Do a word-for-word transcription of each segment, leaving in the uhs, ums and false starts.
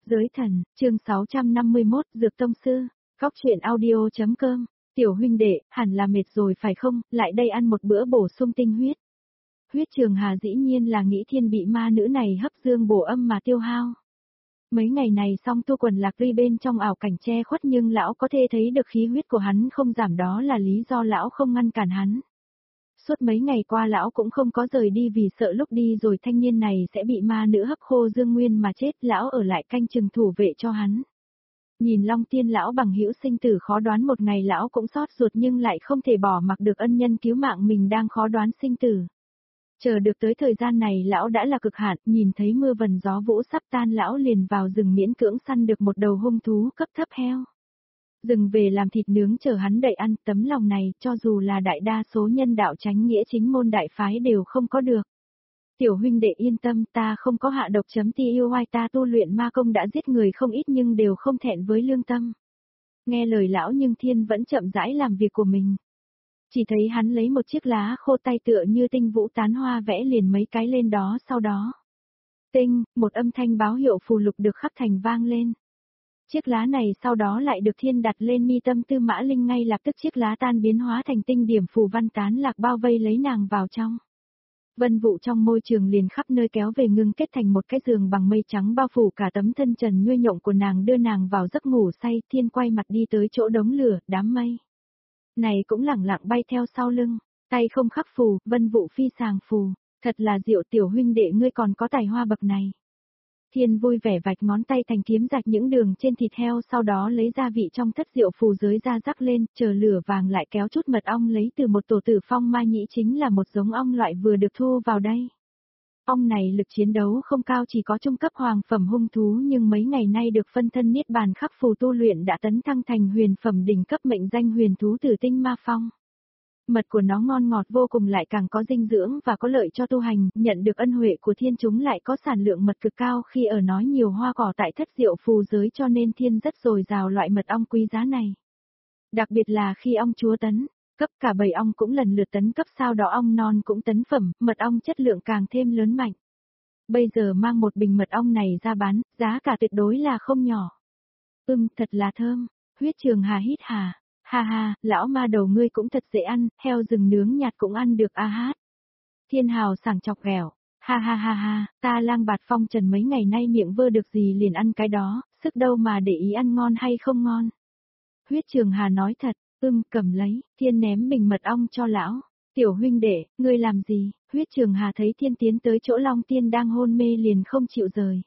Giới thần, chương sáu trăm năm mươi mốt, Dược Tông Sư, Góc truyện audio.com, tiểu huynh đệ, hẳn là mệt rồi phải không, lại đây ăn một bữa bổ sung tinh huyết. Huyết Trường Hà dĩ nhiên là nghĩ Thiên bị ma nữ này hấp dương bổ âm mà tiêu hao. Mấy ngày này song tu quần lạc ly bên trong ảo cảnh che khuất nhưng lão có thể thấy được khí huyết của hắn không giảm, đó là lý do lão không ngăn cản hắn. Suốt mấy ngày qua lão cũng không có rời đi vì sợ lúc đi rồi thanh niên này sẽ bị ma nữ hấp khô dương nguyên mà chết, lão ở lại canh chừng thủ vệ cho hắn. Nhìn Long Tiên lão bằng hữu sinh tử khó đoán, một ngày lão cũng xót ruột nhưng lại không thể bỏ mặc được ân nhân cứu mạng mình đang khó đoán sinh tử. Chờ được tới thời gian này lão đã là cực hạn, nhìn thấy mưa vần gió vũ sắp tan lão liền vào rừng miễn cưỡng săn được một đầu hung thú cấp thấp heo. Rừng về làm thịt nướng chờ hắn đậy ăn, tấm lòng này cho dù là đại đa số nhân đạo chánh nghĩa chính môn đại phái đều không có được. Tiểu huynh đệ yên tâm, ta không có hạ độc chấm ti yêu oai, ta tu luyện ma công đã giết người không ít nhưng đều không thẹn với lương tâm. Nghe lời lão nhưng Thiên vẫn chậm rãi làm việc của mình. Chỉ thấy hắn lấy một chiếc lá khô tay tựa như tinh vũ tán hoa vẽ liền mấy cái lên đó, sau đó. Tinh, một âm thanh báo hiệu phù lục được khắc thành vang lên. Chiếc lá này sau đó lại được Thiên đặt lên mi tâm Tư Mã Linh, ngay lập tức chiếc lá tan biến hóa thành tinh điểm phù văn tán lạc bao vây lấy nàng vào trong. Vân vụ trong môi trường liền khắp nơi kéo về ngưng kết thành một cái giường bằng mây trắng bao phủ cả tấm thân trần nhuê nhộng của nàng, đưa nàng vào giấc ngủ say. Thiên quay mặt đi tới chỗ đống lửa, đám mây này cũng lẳng lặng bay theo sau lưng, tay không khắc phù, vân vụ phi sàng phù, thật là diệu, tiểu huynh đệ ngươi còn có tài hoa bậc này. Thiên vui vẻ vạch ngón tay thành kiếm rạch những đường trên thịt heo, sau đó lấy gia vị trong thất diệu phù dưới ra rắc lên, chờ lửa vàng lại kéo chút mật ong lấy từ một tổ tử phong mai nhĩ, chính là một giống ong loại vừa được thu vào đây. Ong này lực chiến đấu không cao, chỉ có trung cấp hoàng phẩm hung thú, nhưng mấy ngày nay được phân thân niết bàn khắc phù tu luyện đã tấn thăng thành huyền phẩm đỉnh cấp, mệnh danh huyền thú Tử Tinh Ma Phong. Mật của nó ngon ngọt vô cùng, lại càng có dinh dưỡng và có lợi cho tu hành, nhận được ân huệ của Thiên chúng lại có sản lượng mật cực cao khi ở nói nhiều hoa cỏ tại thất diệu phù giới, cho nên Thiên rất dồi dào loại mật ong quý giá này. Đặc biệt là khi ong chúa tấn cấp, cả bầy ong cũng lần lượt tấn cấp, sau đó ong non cũng tấn phẩm, mật ong chất lượng càng thêm lớn mạnh. Bây giờ mang một bình mật ong này ra bán, giá cả tuyệt đối là không nhỏ. Ừm, thật là thơm. Huyết Trường Hà hít hà. Ha ha, lão ma đầu ngươi cũng thật dễ ăn, heo rừng nướng nhạt cũng ăn được a hát. Thiên hào sảng chọc ghẹo. Ha ha ha ha, ta lang bạt phong trần mấy ngày nay miệng vơ được gì liền ăn cái đó, sức đâu mà để ý ăn ngon hay không ngon. Huyết Trường Hà nói thật. Ưm, cầm lấy. Thiên ném bình mật ong cho lão. Tiểu huynh đệ, ngươi làm gì? Huyết Trường Hà thấy Thiên tiến tới chỗ Long Tiên đang hôn mê liền không chịu rời.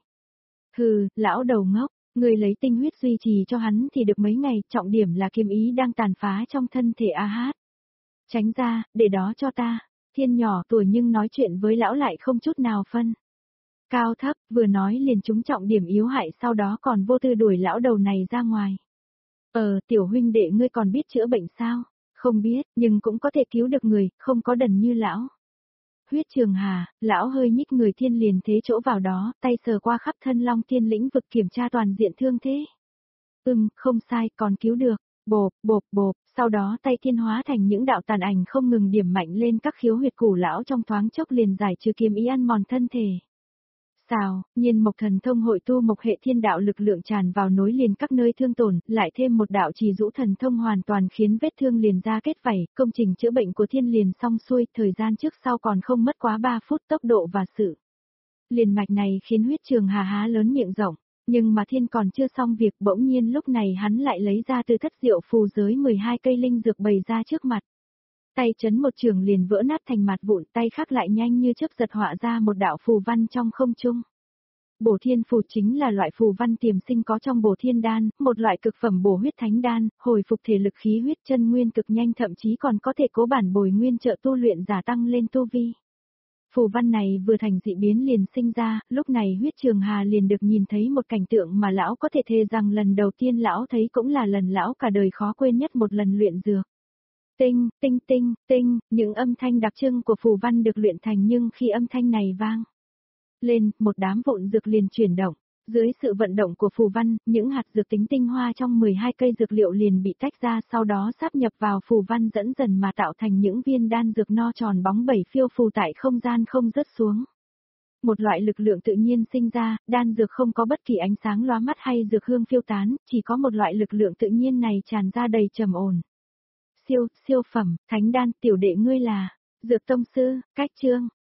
Hừ, lão đầu ngốc, ngươi lấy tinh huyết duy trì cho hắn thì được mấy ngày, trọng điểm là kiếm ý đang tàn phá trong thân thể a hát. Tránh ra, để đó cho ta. Thiên nhỏ tuổi nhưng nói chuyện với lão lại không chút nào phân cao thấp, vừa nói liền trúng trọng điểm yếu hại, sau đó còn vô tư đuổi lão đầu này ra ngoài. Ờ, tiểu huynh đệ ngươi còn biết chữa bệnh sao? Không biết, nhưng cũng có thể cứu được người, không có đần như lão. Huyết Trường Hà, lão hơi nhích người. Thiên liền thế chỗ vào đó, tay sờ qua khắp thân Long Tiên lĩnh vực kiểm tra toàn diện thương thế. Ừm, không sai, còn cứu được. Bộp, bộp, bộp, sau đó tay Thiên hóa thành những đạo tàn ảnh không ngừng điểm mạnh lên các khiếu huyệt củ lão, trong thoáng chốc liền giải trừ kiếm ý ăn mòn thân thể. Xào, nhiên mộc thần thông hội tu mộc hệ thiên đạo lực lượng tràn vào nối liền các nơi thương tổn, lại thêm một đạo trì rũ thần thông hoàn toàn khiến vết thương liền ra kết vảy, công trình chữa bệnh của Thiên liền xong xuôi, thời gian trước sau còn không mất quá ba phút, tốc độ và sự liền mạch này khiến Huyết Trường Hà há lớn miệng rộng, nhưng mà Thiên còn chưa xong việc, bỗng nhiên lúc này hắn lại lấy ra từ thất diệu phù giới mười hai cây linh dược bày ra trước mặt. Tay chấn một trường liền vỡ nát thành mạt vụn, tay khác lại nhanh như chớp giật họa ra một đạo phù văn trong không trung. Bổ thiên phù chính là loại phù văn tiềm sinh có trong bổ thiên đan, một loại cực phẩm bổ huyết thánh đan, hồi phục thể lực khí huyết chân nguyên cực nhanh, thậm chí còn có thể cố bản bồi nguyên trợ tu luyện giả tăng lên tu vi. Phù văn này vừa thành dị biến liền sinh ra, lúc này Huyết Trường Hà liền được nhìn thấy một cảnh tượng mà lão có thể thề rằng lần đầu tiên lão thấy, cũng là lần lão cả đời khó quên nhất một lần luyện dược. Tinh, tinh tinh, tinh, những âm thanh đặc trưng của phù văn được luyện thành, nhưng khi âm thanh này vang lên, một đám vụn dược liền chuyển động. Dưới sự vận động của phù văn, những hạt dược tính tinh hoa trong mười hai cây dược liệu liền bị tách ra, sau đó sáp nhập vào phù văn dẫn dần mà tạo thành những viên đan dược no tròn bóng bẩy phiêu phù tại không gian không rớt xuống. Một loại lực lượng tự nhiên sinh ra, đan dược không có bất kỳ ánh sáng lóa mắt hay dược hương phiêu tán, chỉ có một loại lực lượng tự nhiên này tràn ra đầy trầm ổn. Siêu, siêu phẩm, thánh đan, tiểu đệ ngươi là, Dược tông sư, cách chương.